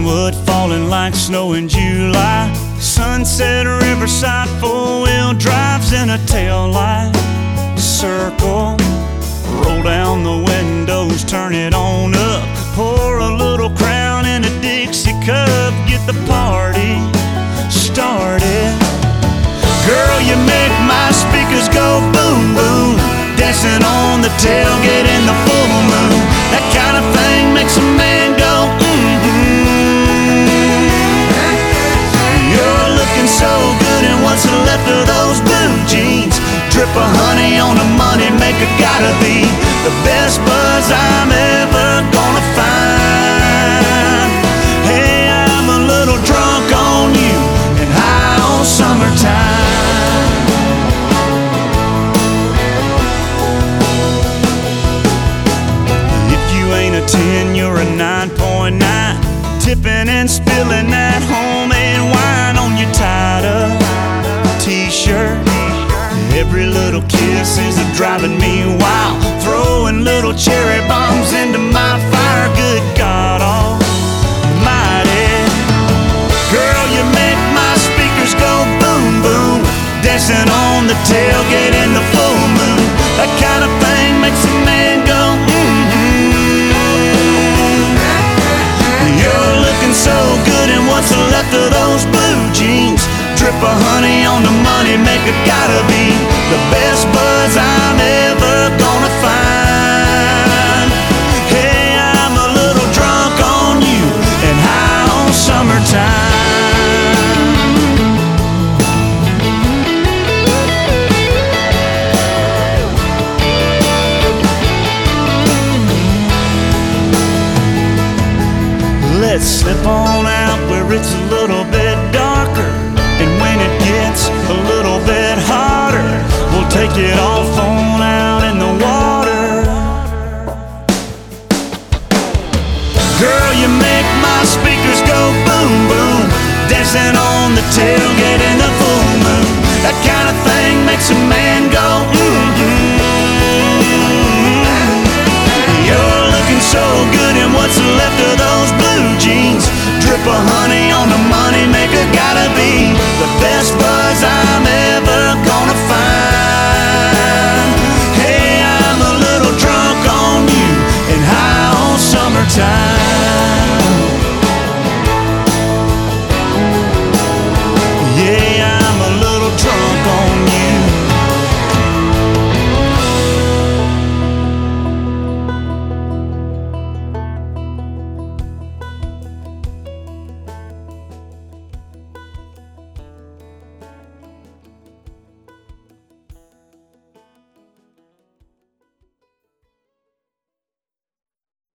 Greenwood falling like snow in July. Sunset Riverside, four-wheel drives in a tail light. Circle, roll down the windows, turn it on up. Pour a little Crown in a Dixie cup, get the party started. Girl, you make my speakers go boom, boom. Dancing on the tailgate in the full moon. That kind of thing makes a man go You're looking so good in what's left of those blue jeans. Drip of honey on a money maker, gotta be the best buzz I'm ever gonna find. Hey, I'm a little drunk on you and high on summertime. If you ain't a 10, you're a 9.9. Tipping and spilling that homemade wine on your tied-up t-shirt. Every little kiss is driving me